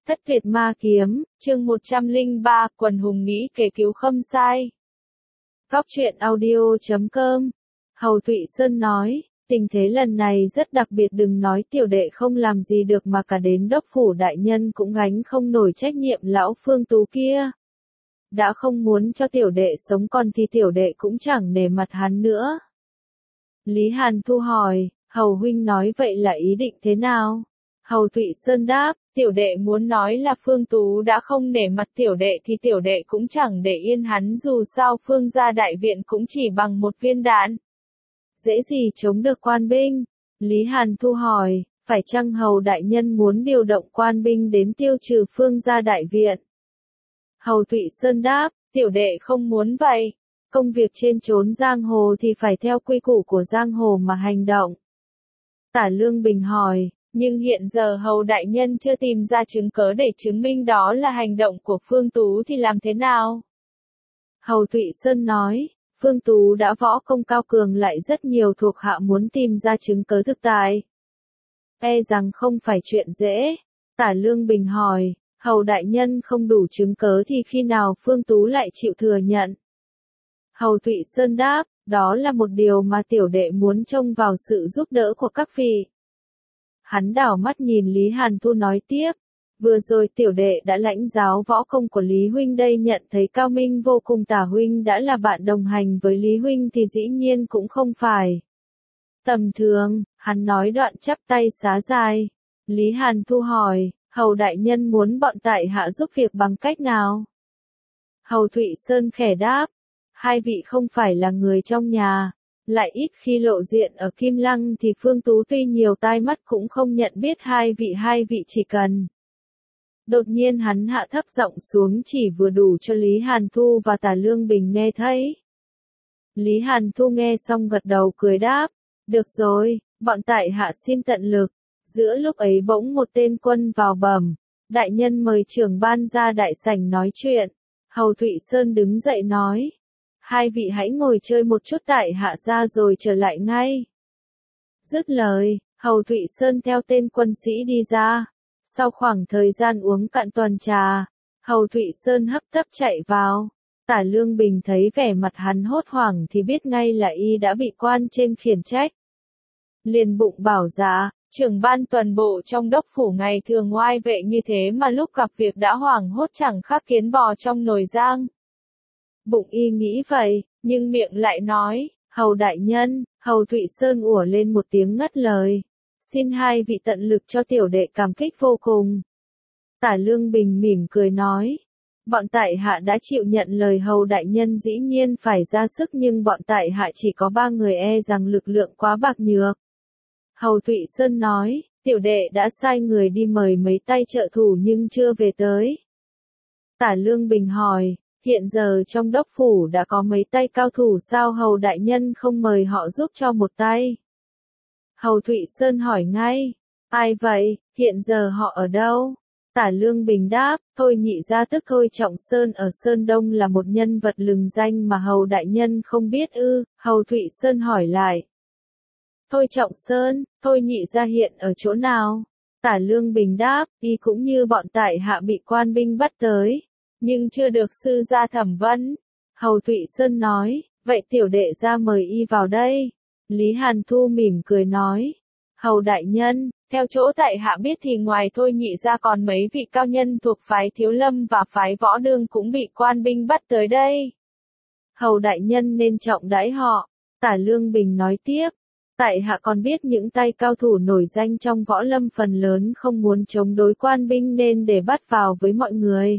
Thất Việt Ma Kiếm, chương 103, quần hùng nghĩ kể cứu Khâm Sai. Góc truyện audio.com. Hầu Thụy Sơn nói, tình thế lần này rất đặc biệt, đừng nói tiểu đệ không làm gì được mà cả đến đốc phủ đại nhân cũng gánh không nổi trách nhiệm. Lão Phương Tú kia đã không muốn cho tiểu đệ sống còn thì tiểu đệ cũng chẳng nể mặt hắn nữa. Lý Hàn Thu hỏi, Hầu huynh nói vậy là ý định thế nào? Hầu Thụy Sơn đáp, tiểu đệ muốn nói là Phương Tú đã không nể mặt tiểu đệ thì tiểu đệ cũng chẳng để yên hắn, dù sao Phương gia đại viện cũng chỉ bằng một viên đạn. Dễ gì chống được quan binh? Lý Hàn Thu hỏi, phải chăng Hầu đại nhân muốn điều động quan binh đến tiêu trừ Phương gia đại viện? Hầu Thụy Sơn đáp, tiểu đệ không muốn vậy. Công việc trên chốn giang hồ thì phải theo quy củ của giang hồ mà hành động. Tả Lương Bình hỏi, nhưng hiện giờ Hầu đại nhân chưa tìm ra chứng cớ để chứng minh đó là hành động của Phương Tú thì làm thế nào? Hầu Thụy Sơn nói, Phương Tú đã võ công cao cường, lại rất nhiều thuộc hạ, muốn tìm ra chứng cớ thực tại e rằng không phải chuyện dễ. Tả Lương Bình hỏi, Hầu đại nhân không đủ chứng cớ thì khi nào Phương Tú lại chịu thừa nhận? Hầu Thụy Sơn đáp, đó là một điều mà tiểu đệ muốn trông vào sự giúp đỡ của các vị. Hắn đảo mắt nhìn Lý Hàn Thu nói tiếp, vừa rồi tiểu đệ đã lãnh giáo võ công của Lý huynh đây, nhận thấy cao minh vô cùng. Tả huynh đã là bạn đồng hành với Lý huynh thì dĩ nhiên cũng không phải tầm thường. Hắn nói đoạn chắp tay xá dài. Lý Hàn Thu hỏi, Hầu đại nhân muốn bọn tại hạ giúp việc bằng cách nào? Hầu Thụy Sơn khẽ đáp, hai vị không phải là người trong nhà, lại ít khi lộ diện ở Kim Lăng thì Phương Tú tuy nhiều tai mắt cũng không nhận biết hai vị chỉ cần. Đột nhiên hắn hạ thấp giọng xuống, chỉ vừa đủ cho Lý Hàn Thu và Tả Lương Bình nghe thấy. Lý Hàn Thu nghe xong gật đầu cười đáp, được rồi, bọn tại hạ xin tận lực. Giữa lúc ấy bỗng một tên quân vào bẩm, đại nhân mời trưởng ban ra đại sảnh nói chuyện. Hầu Thụy Sơn đứng dậy nói, hai vị hãy ngồi chơi một chút, tại hạ ra rồi trở lại ngay. Dứt lời, Hầu Thụy Sơn theo tên quân sĩ đi ra. Sau khoảng thời gian uống cạn tuần trà, Hầu Thụy Sơn hấp tấp chạy vào. Tả Lương Bình thấy vẻ mặt hắn hốt hoảng thì biết ngay là y đã bị quan trên khiển trách. Liền bụng bảo dạ, trưởng ban tuần bộ trong đốc phủ ngày thường ngoai vệ như thế mà lúc gặp việc đã hoảng hốt, chẳng khác kiến bò trong nồi giang. Bụng y nghĩ vậy, nhưng miệng lại nói, Hầu đại nhân. Hầu Thụy Sơn ủa lên một tiếng ngắt lời, xin hai vị tận lực cho tiểu đệ cảm kích vô cùng. Tả Lương Bình mỉm cười nói, bọn tại hạ đã chịu nhận lời Hầu đại nhân, dĩ nhiên phải ra sức, nhưng bọn tại hạ chỉ có 3 người, e rằng lực lượng quá bạc nhược. Hầu Thụy Sơn nói, tiểu đệ đã sai người đi mời mấy tay trợ thủ nhưng chưa về tới. Tả Lương Bình hỏi, hiện giờ trong đốc phủ đã có mấy tay cao thủ, sao Hầu đại nhân không mời họ giúp cho một tay? Hầu Thụy Sơn hỏi ngay, ai vậy, hiện giờ họ ở đâu? Tả Lương Bình đáp, Thôi nhị gia tức Thôi Trọng Sơn ở Sơn Đông là một nhân vật lừng danh mà Hầu đại nhân không biết ư? Hầu Thụy Sơn hỏi lại, Thôi Trọng Sơn, Thôi nhị gia hiện ở chỗ nào? Tả Lương Bình đáp, y cũng như bọn tại hạ bị quan binh bắt tới, nhưng chưa được sư gia thẩm vấn. Hầu Thụy Sơn nói, vậy tiểu đệ ra mời y vào đây. Lý Hàn Thu mỉm cười nói, Hầu đại nhân, theo chỗ tại hạ biết thì ngoài Thôi nhị gia còn mấy vị cao nhân thuộc phái Thiếu Lâm và phái Võ Đương cũng bị quan binh bắt tới đây. Hầu đại nhân nên trọng đãi họ. Tả Lương Bình nói tiếp, tại hạ còn biết những tay cao thủ nổi danh trong võ lâm phần lớn không muốn chống đối quan binh nên để bắt vào với mọi người.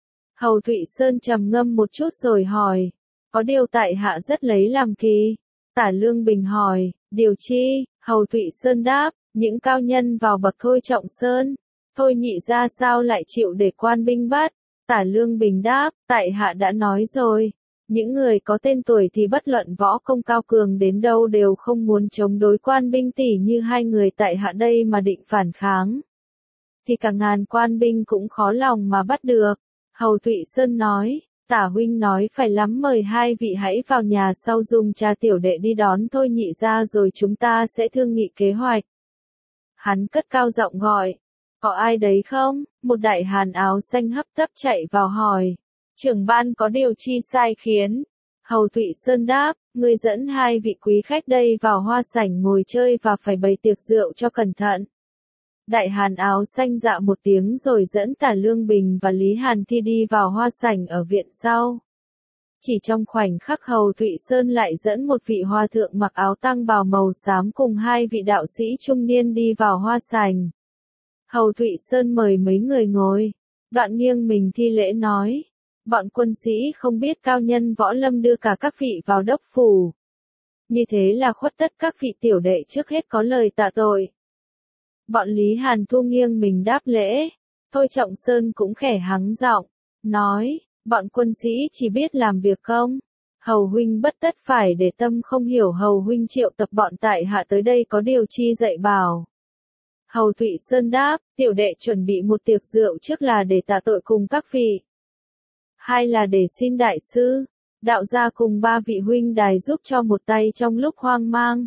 Hầu Thụy Sơn trầm ngâm một chút rồi hỏi, có điều tại hạ rất lấy làm kỳ. Tả Lương Bình hỏi, điều chi? Hầu Thụy Sơn đáp, những cao nhân vào bậc Thôi Trọng Sơn. Thôi nhị gia sao lại chịu để quan binh bắt? Tả Lương Bình đáp, tại hạ đã nói rồi. Những người có tên tuổi thì bất luận võ công cao cường đến đâu đều không muốn chống đối quan binh, tỉ như hai người tại hạ đây mà định phản kháng thì cả ngàn quan binh cũng khó lòng mà bắt được. Hầu Thụy Sơn nói, Tả huynh nói phải lắm, mời hai vị hãy vào nhà sau dùng trà, tiểu đệ đi đón Thôi nhị gia rồi chúng ta sẽ thương nghị kế hoạch. Hắn cất cao giọng gọi, Có ai đấy không? Một đại hán áo xanh hấp tấp chạy vào hỏi. Trưởng ban có điều chi sai khiến? Hầu Thụy Sơn đáp, người dẫn hai vị quý khách đây vào hoa sảnh ngồi chơi và phải bày tiệc rượu cho cẩn thận. Đại hán áo xanh dạ một tiếng rồi dẫn Tả Lương Bình và Lý Hàn Thi đi vào hoa sảnh ở viện sau. Chỉ trong khoảnh khắc Hầu Thụy Sơn lại dẫn một vị hòa thượng mặc áo tang bào màu xám cùng hai vị đạo sĩ trung niên đi vào hoa sảnh. Hầu Thụy Sơn mời mấy người ngồi, đoạn nghiêng mình thi lễ nói, bọn quân sĩ không biết cao nhân võ lâm đưa cả các vị vào đốc phủ. Như thế là khuất tất các vị tiểu đệ trước hết có lời tạ tội. Bọn Lý Hàn Thu nghiêng mình đáp lễ, Thôi Trọng Sơn cũng khẽ hắng giọng, nói, bọn quân sĩ chỉ biết làm việc công. Hầu huynh bất tất phải để tâm, không hiểu Hầu huynh triệu tập bọn tại hạ tới đây có điều chi dạy bảo. Hầu Thụy Sơn đáp, tiểu đệ chuẩn bị một tiệc rượu, trước là để tạ tội cùng các vị, hai là để xin đại sư, đạo gia cùng ba vị huynh đài giúp cho một tay trong lúc hoang mang.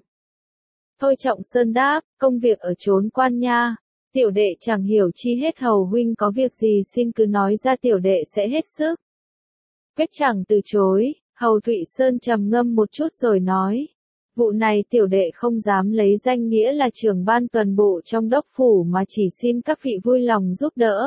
Thôi Trọng Sơn đáp, công việc ở chốn quan nha, tiểu đệ chẳng hiểu chi hết, Hầu huynh có việc gì xin cứ nói ra, tiểu đệ sẽ hết sức. Quyết chẳng từ chối. Hầu Thụy Sơn trầm ngâm một chút rồi nói, vụ này tiểu đệ không dám lấy danh nghĩa là trưởng ban tuần bộ trong đốc phủ mà chỉ xin các vị vui lòng giúp đỡ.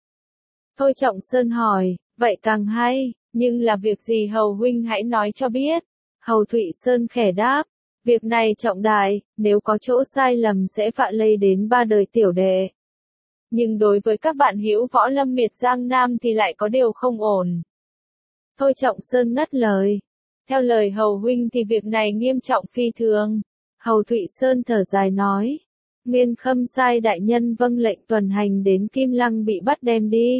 Thôi Trọng Sơn hỏi, vậy càng hay, nhưng là việc gì Hầu huynh hãy nói cho biết. Hầu Thụy Sơn khẽ đáp, việc này trọng đại, nếu có chỗ sai lầm sẽ vạ lây đến ba đời tiểu đệ. Nhưng đối với các bạn hữu võ lâm miệt Giang Nam thì lại có điều không ổn. Thôi Trọng Sơn ngắt lời. Theo lời Hầu huynh thì việc này nghiêm trọng phi thường. Hầu Thụy Sơn thở dài nói. Nguyên Khâm sai đại nhân vâng lệnh tuần hành đến Kim Lăng bị bắt đem đi.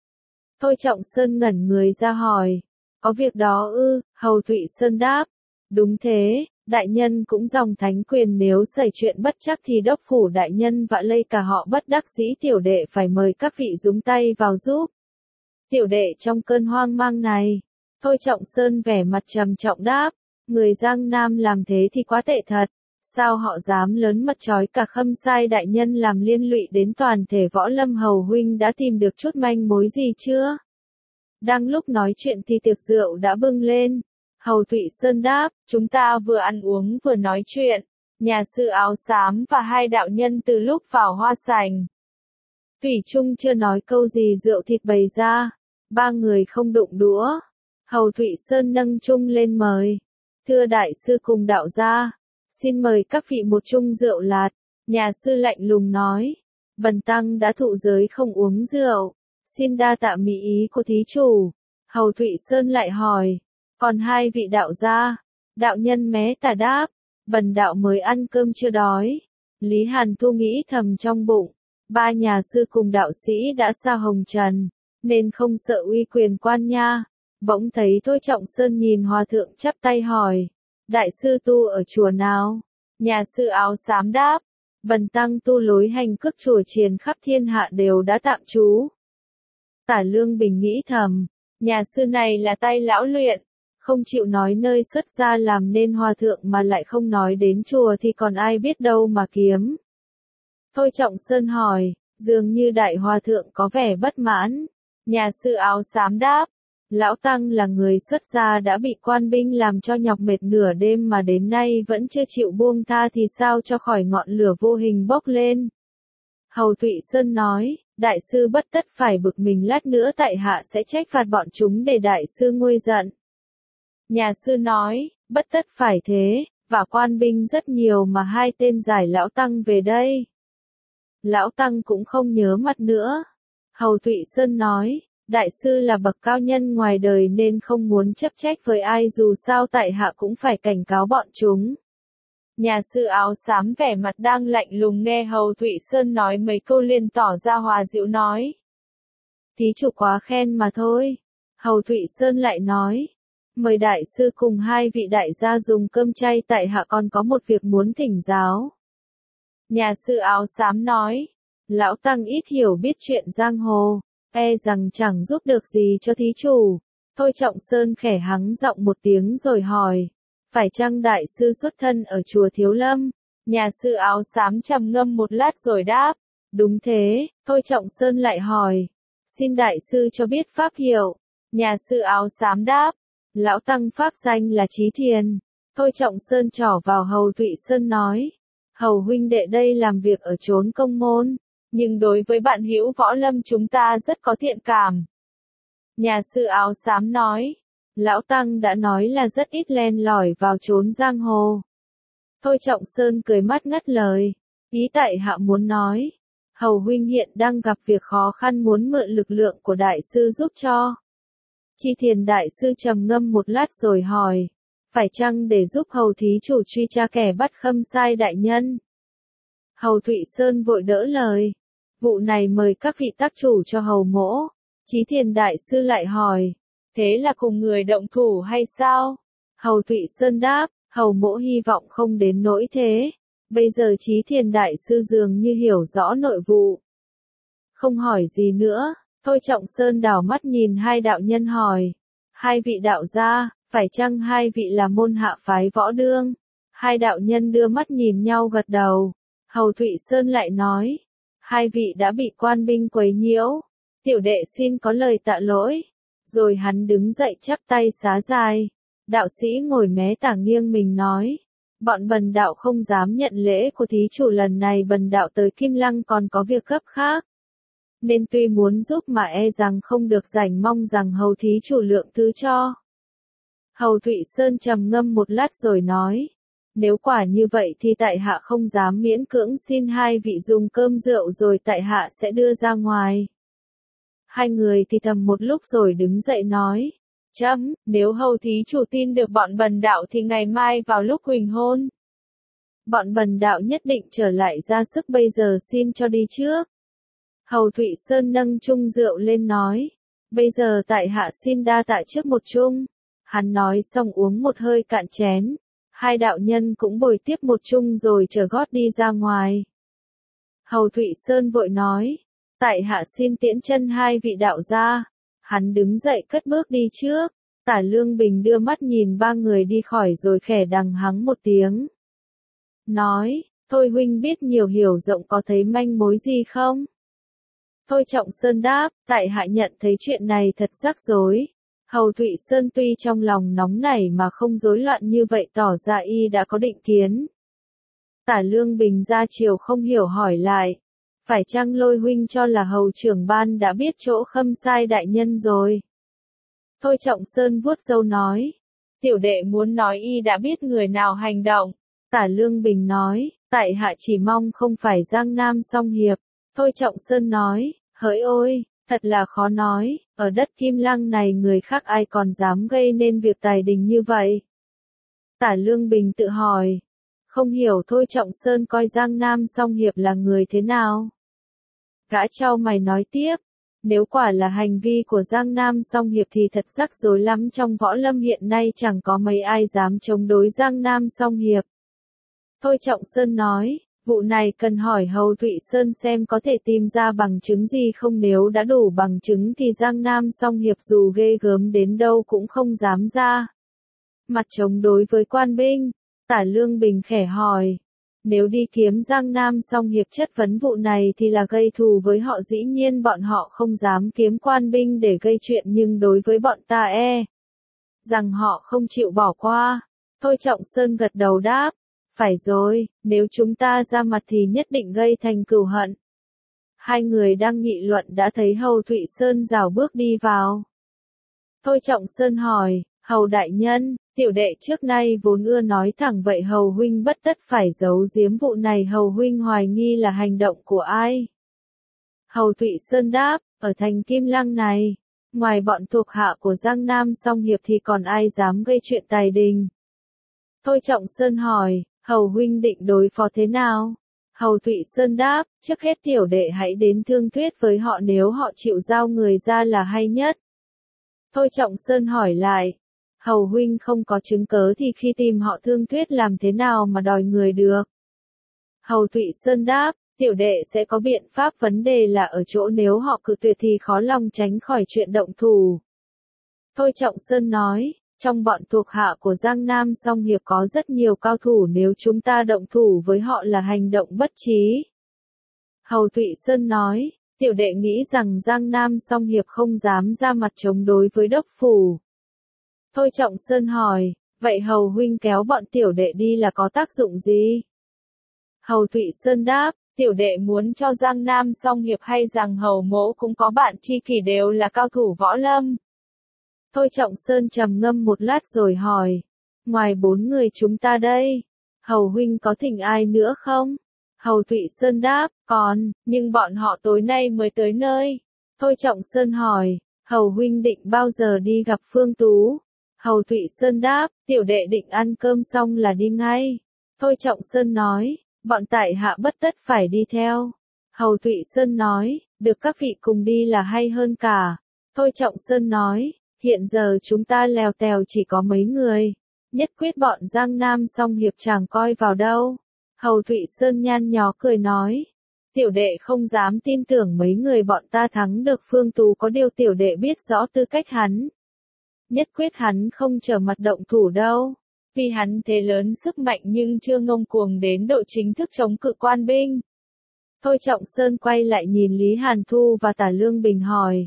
Thôi Trọng Sơn ngẩn người ra hỏi. Có việc đó ư? Hầu Thụy Sơn đáp. Đúng thế, đại nhân cũng dòng thánh quyền, nếu xảy chuyện bất chắc thì đốc phủ đại nhân vạ lây cả họ bất đắc dĩ, tiểu đệ phải mời các vị dúng tay vào giúp. Tiểu đệ trong cơn hoang mang này. Thôi Trọng Sơn vẻ mặt trầm trọng đáp, người Giang Nam làm thế thì quá tệ thật, sao họ dám lớn mật trói cả Khâm sai đại nhân làm liên lụy đến toàn thể võ lâm. Hầu huynh đã tìm được chút manh mối gì chưa? Đang lúc nói chuyện thì tiệc rượu đã bưng lên. Hầu Thụy Sơn đáp, chúng ta vừa ăn uống vừa nói chuyện, nhà sư áo xám và hai đạo nhân từ lúc vào hoa sảnh thủy chung chưa nói câu gì, rượu thịt bày ra, ba người không đụng đũa. Hầu Thụy Sơn nâng chung lên mời, thưa đại sư cùng đạo gia, xin mời các vị một chung rượu lạt. Nhà sư lạnh lùng nói, bần tăng đã thụ giới không uống rượu, xin đa tạ mỹ ý của thí chủ. Hầu Thụy Sơn lại hỏi, còn hai vị đạo gia? Đạo nhân mé tà đáp, bần đạo mới ăn cơm chưa đói. Lý Hàn Thu nghĩ thầm trong bụng, ba nhà sư cùng đạo sĩ đã xa hồng trần, nên không sợ uy quyền quan nha. Bỗng thấy Thôi Trọng Sơn nhìn hòa thượng chắp tay hỏi, đại sư tu ở chùa nào? Nhà sư áo xám đáp, bần tăng tu lối hành cước chùa chiền khắp thiên hạ đều đã tạm trú. Tả Lương Bình nghĩ thầm, nhà sư này là tay lão luyện, không chịu nói nơi xuất gia làm nên hòa thượng mà lại không nói đến chùa thì còn ai biết đâu mà kiếm. Thôi Trọng Sơn hỏi, dường như đại hòa thượng có vẻ bất mãn. Nhà sư áo xám đáp, lão tăng là người xuất gia đã bị quan binh làm cho nhọc mệt nửa đêm mà đến nay vẫn chưa chịu buông tha thì sao cho khỏi ngọn lửa vô hình bốc lên. Hầu Thụy Sơn nói, đại sư bất tất phải bực mình, lát nữa tại hạ sẽ trách phạt bọn chúng để đại sư nguôi giận. Nhà sư nói, bất tất phải thế, và quan binh rất nhiều mà hai tên giải lão tăng về đây. Lão tăng cũng không nhớ mặt nữa. Hầu Thụy Sơn nói, đại sư là bậc cao nhân ngoài đời nên không muốn chấp trách với ai, dù sao tại hạ cũng phải cảnh cáo bọn chúng. Nhà sư áo xám vẻ mặt đang lạnh lùng nghe Hầu Thụy Sơn nói mấy câu liền tỏ ra hòa dịu nói. Thí chủ quá khen mà thôi. Hầu Thụy Sơn lại nói, mời đại sư cùng hai vị đại gia dùng cơm chay, tại hạ còn có một việc muốn thỉnh giáo. Nhà sư áo xám nói, lão tăng ít hiểu biết chuyện giang hồ, e rằng chẳng giúp được gì cho thí chủ. Thôi Trọng Sơn khẽ hắng giọng một tiếng rồi hỏi, phải chăng đại sư xuất thân ở chùa Thiếu Lâm? Nhà sư áo xám trầm ngâm một lát rồi đáp, Đúng thế, Thôi Trọng Sơn lại hỏi. Xin đại sư cho biết pháp hiệu. Nhà sư áo xám đáp. Lão tăng pháp danh là Chí Thiền. Thôi Trọng Sơn trỏ vào Hầu Thụy Sơn nói. Hầu huynh đệ đây làm việc ở chốn công môn, nhưng đối với bạn hữu võ lâm chúng ta rất có thiện cảm. Nhà sư áo xám nói. Lão tăng đã nói là rất ít len lỏi vào chốn giang hồ. Thôi Trọng Sơn cười mắt ngắt lời. Ý tại hạ muốn nói. Hầu huynh hiện đang gặp việc khó khăn muốn mượn lực lượng của đại sư giúp cho. Chi Thiền đại sư trầm ngâm một lát rồi hỏi. Phải chăng để giúp hầu thí chủ truy tra kẻ bắt Khâm Sai đại nhân? Hầu Thụy Sơn vội đỡ lời. Vụ này mời các vị tác chủ cho hầu mỗ. Chí Thiền đại sư lại hỏi. Thế là cùng người động thủ hay sao? Hầu Thụy Sơn đáp. Hầu mỗ hy vọng không đến nỗi thế. Bây giờ Chí Thiền đại sư dường như hiểu rõ nội vụ. Không hỏi gì nữa. Thôi Trọng Sơn đảo mắt nhìn hai đạo nhân hỏi. Hai vị đạo gia, phải chăng hai vị là môn hạ phái võ đương? Hai đạo nhân đưa mắt nhìn nhau gật đầu. Hầu Thụy Sơn lại nói. Hai vị đã bị quan binh quấy nhiễu. Tiểu đệ xin có lời tạ lỗi. Rồi hắn đứng dậy chắp tay xá dài. Đạo sĩ ngồi mé tả nghiêng mình nói. Bọn bần đạo không dám nhận lễ của thí chủ lần này, bần đạo tới Kim Lăng còn có việc gấp khác. Nên tuy muốn giúp mà e rằng không được rảnh, mong rằng hầu thí chủ lượng thứ cho. Hầu Thụy Sơn trầm ngâm một lát rồi nói. Nếu quả như vậy thì tại hạ không dám miễn cưỡng, xin hai vị dùng cơm rượu rồi tại hạ sẽ đưa ra ngoài. Hai người thì thầm một lúc rồi đứng dậy nói. Chấm, nếu hầu thí chủ tin được bọn bần đạo thì ngày mai vào lúc huỳnh hôn. Bọn bần đạo nhất định trở lại ra sức, bây giờ xin cho đi trước. Hầu Thụy Sơn nâng chung rượu lên nói. Bây giờ tại hạ xin đa tạ trước một chung. Hắn nói xong uống một hơi cạn chén. Hai đạo nhân cũng bồi tiếp một chung rồi chở gót đi ra ngoài. Hầu Thụy Sơn vội nói. Tại hạ xin tiễn chân hai vị đạo gia. Hắn đứng dậy cất bước đi trước. Tả Lương Bình đưa mắt nhìn ba người đi khỏi rồi khẽ đằng hắng một tiếng. Nói, Thôi huynh biết nhiều hiểu rộng, có thấy manh mối gì không? Thôi Trọng Sơn đáp, tại hạ nhận thấy chuyện này thật rắc rối. Hầu Thụy Sơn tuy trong lòng nóng nảy mà không rối loạn như vậy, tỏ ra y đã có định kiến. Tả Lương Bình ra chiều không hiểu hỏi lại. Phải chăng Lôi huynh cho là hầu trưởng ban đã biết chỗ Khâm Sai đại nhân rồi? Thôi Trọng Sơn vuốt râu nói. Tiểu đệ muốn nói y đã biết người nào hành động. Tả Lương Bình nói, tại hạ chỉ mong không phải Giang Nam Song Hiệp. Thôi Trọng Sơn nói, hỡi ôi, thật là khó nói, ở đất Kim Lăng này người khác ai còn dám gây nên việc tài đình như vậy. Tả Lương Bình tự hỏi, không hiểu Thôi Trọng Sơn coi Giang Nam Song Hiệp là người thế nào. Gã chau mày nói tiếp, nếu quả là hành vi của Giang Nam Song Hiệp thì thật rắc rối lắm, trong võ lâm hiện nay chẳng có mấy ai dám chống đối Giang Nam Song Hiệp. Thôi Trọng Sơn nói, vụ này cần hỏi Hầu Thụy Sơn xem có thể tìm ra bằng chứng gì không, nếu đã đủ bằng chứng thì Giang Nam Song Hiệp dù ghê gớm đến đâu cũng không dám ra mặt chống đối với quan binh. Tả Lương Bình khẽ hỏi, nếu đi kiếm Giang Nam Song Hiệp chất vấn vụ này thì là gây thù với họ, dĩ nhiên bọn họ không dám kiếm quan binh để gây chuyện, nhưng đối với bọn ta rằng họ không chịu bỏ qua. Thôi Trọng Sơn gật đầu đáp, phải rồi, nếu chúng ta ra mặt thì nhất định gây thành cừu hận. Hai người đang nghị luận đã thấy Hầu Thụy Sơn rảo bước đi vào. Thôi Trọng Sơn hỏi, Hầu đại nhân, tiểu đệ trước nay vốn ưa nói thẳng, vậy Hầu huynh bất tất phải giấu giếm vụ này, Hầu huynh hoài nghi là hành động của ai? Hầu Thụy Sơn đáp, ở thành Kim Lăng này, ngoài bọn thuộc hạ của Giang Nam Song Hiệp thì còn ai dám gây chuyện tài đình? Thôi Trọng Sơn hỏi, Hầu huynh định đối phó thế nào? Hầu Thụy Sơn đáp, trước hết tiểu đệ hãy đến thương thuyết với họ, nếu họ chịu giao người ra là hay nhất. Thôi Trọng Sơn hỏi lại, Hầu huynh không có chứng cớ thì khi tìm họ thương thuyết làm thế nào mà đòi người được? Hầu Thụy Sơn đáp, tiểu đệ sẽ có biện pháp, vấn đề là ở chỗ nếu họ cự tuyệt thì khó lòng tránh khỏi chuyện động thủ. Thôi Trọng Sơn nói, trong bọn thuộc hạ của Giang Nam Song Hiệp có rất nhiều cao thủ, nếu chúng ta động thủ với họ là hành động bất trí. Hầu Thụy Sơn nói, tiểu đệ nghĩ rằng Giang Nam song hiệp không dám ra mặt chống đối với đốc phủ. Thôi Trọng Sơn hỏi, vậy Hầu huynh kéo bọn tiểu đệ đi là có tác dụng gì? Hầu Thụy Sơn đáp, tiểu đệ muốn cho Giang Nam song hiệp hay rằng Hầu mỗ cũng có bạn tri kỷ đều là cao thủ võ lâm. Thôi Trọng Sơn trầm ngâm một lát rồi hỏi, ngoài 4 người chúng ta đây, Hầu huynh có thỉnh ai nữa không? Hầu Thụy Sơn đáp, còn, nhưng bọn họ tối nay mới tới nơi. Thôi Trọng Sơn hỏi, Hầu huynh định bao giờ đi gặp Phương Tú? Hầu Thụy Sơn đáp, tiểu đệ định ăn cơm xong là đi ngay. Thôi Trọng Sơn nói, bọn tại hạ bất tất phải đi theo. Hầu Thụy Sơn nói, được các vị cùng đi là hay hơn cả. Thôi Trọng Sơn nói, hiện giờ chúng ta lèo tèo chỉ có mấy người. Nhất quyết bọn Giang Nam song hiệp chẳng coi vào đâu. Hầu Thụy Sơn nhăn nhó cười nói, tiểu đệ không dám tin tưởng mấy người bọn ta thắng được Phương Tú, có điều tiểu đệ biết rõ tư cách hắn. Nhất quyết hắn không trở mặt động thủ đâu, vì hắn thế lớn sức mạnh nhưng chưa ngông cuồng đến độ chính thức chống cự quan binh. Thôi Trọng Sơn quay lại nhìn Lý Hàn Thu và Tả Lương Bình hỏi,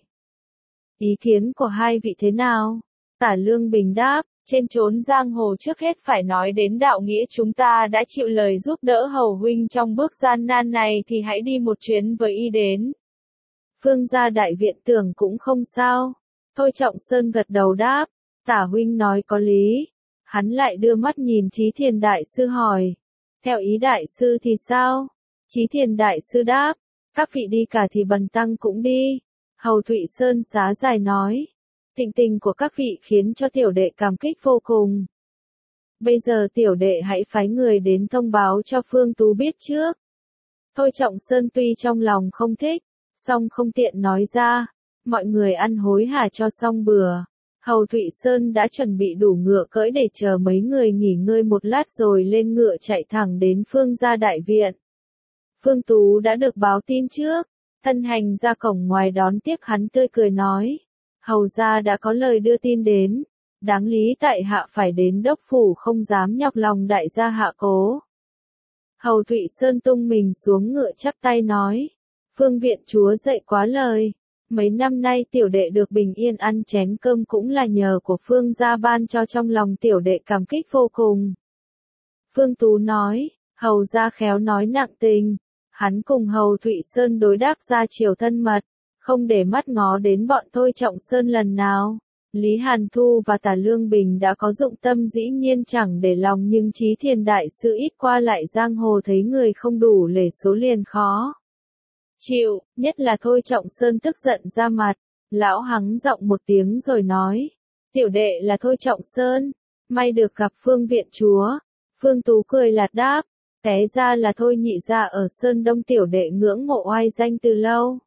ý kiến của hai vị thế nào? Tả Lương Bình đáp, trên chốn giang hồ trước hết phải nói đến đạo nghĩa, chúng ta đã chịu lời giúp đỡ Hầu huynh trong bước gian nan này thì hãy đi một chuyến với y đến Phương gia đại viện, tưởng cũng không sao. Thôi Trọng Sơn gật đầu đáp, Tả huynh nói có lý. Hắn lại đưa mắt nhìn Chí Thiền đại sư hỏi, theo ý đại sư thì sao? Chí Thiền đại sư đáp, các vị đi cả thì bần tăng cũng đi. Hầu Thụy Sơn xá dài nói, thịnh tình của các vị khiến cho tiểu đệ cảm kích vô cùng. Bây giờ tiểu đệ hãy phái người đến thông báo cho Phương Tú biết trước. Thôi Trọng Sơn tuy trong lòng không thích, song không tiện nói ra. Mọi người ăn hối hả cho xong bữa. Hầu Thụy Sơn đã chuẩn bị đủ ngựa cưỡi để chờ mấy người nghỉ ngơi một lát rồi lên ngựa chạy thẳng đến Phương gia đại viện. Phương Tú đã được báo tin trước, thân hành ra cổng ngoài đón tiếp hắn tươi cười nói, hầu gia đã có lời đưa tin đến, đáng lý tại hạ phải đến đốc phủ, không dám nhọc lòng đại gia hạ cố. Hầu Thụy Sơn tung mình xuống ngựa chắp tay nói, Phương viện chúa dạy quá lời. Mấy năm nay tiểu đệ được bình yên ăn chén cơm cũng là nhờ của Phương gia ban cho, trong lòng tiểu đệ cảm kích vô cùng. Phương Tú nói, hầu gia khéo nói nặng tình. Hắn cùng Hầu Thụy Sơn đối đáp ra chiều thân mật, không để mắt ngó đến bọn Thôi Trọng Sơn lần nào. Lý Hàn Thu và Tả Lương Bình đã có dụng tâm dĩ nhiên chẳng để lòng, nhưng Chí Thiền đại sư ít qua lại giang hồ thấy người không đủ lể số liền khó chịu, nhất là Thôi Trọng Sơn tức giận ra mặt. Lão hắng giọng một tiếng rồi nói, tiểu đệ là Thôi Trọng Sơn, may được gặp Phương viện chúa. Phương Tú cười lạt đáp, té ra là Thôi nhị gia ở Sơn Đông, tiểu đệ ngưỡng mộ oai danh từ lâu.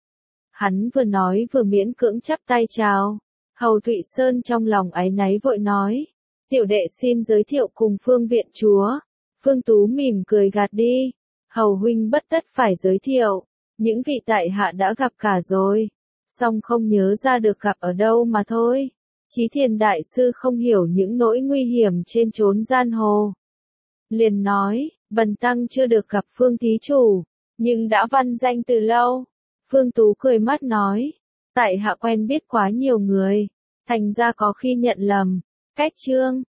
Hắn vừa nói vừa miễn cưỡng chắp tay chào. Hầu Thụy Sơn trong lòng áy náy vội nói, tiểu đệ xin giới thiệu cùng Phương viện chúa. Phương Tú mỉm cười gạt đi, Hầu huynh bất tất phải giới thiệu, những vị tại hạ đã gặp cả rồi, song không nhớ ra được gặp ở đâu mà thôi. Chí Thiền đại sư không hiểu những nỗi nguy hiểm trên chốn giang hồ, liền nói, bần tăng chưa được gặp Phương thí chủ, nhưng đã văn danh từ lâu. Phương Tú cười mắt nói, tại hạ quen biết quá nhiều người, thành ra có khi nhận lầm. Cách chương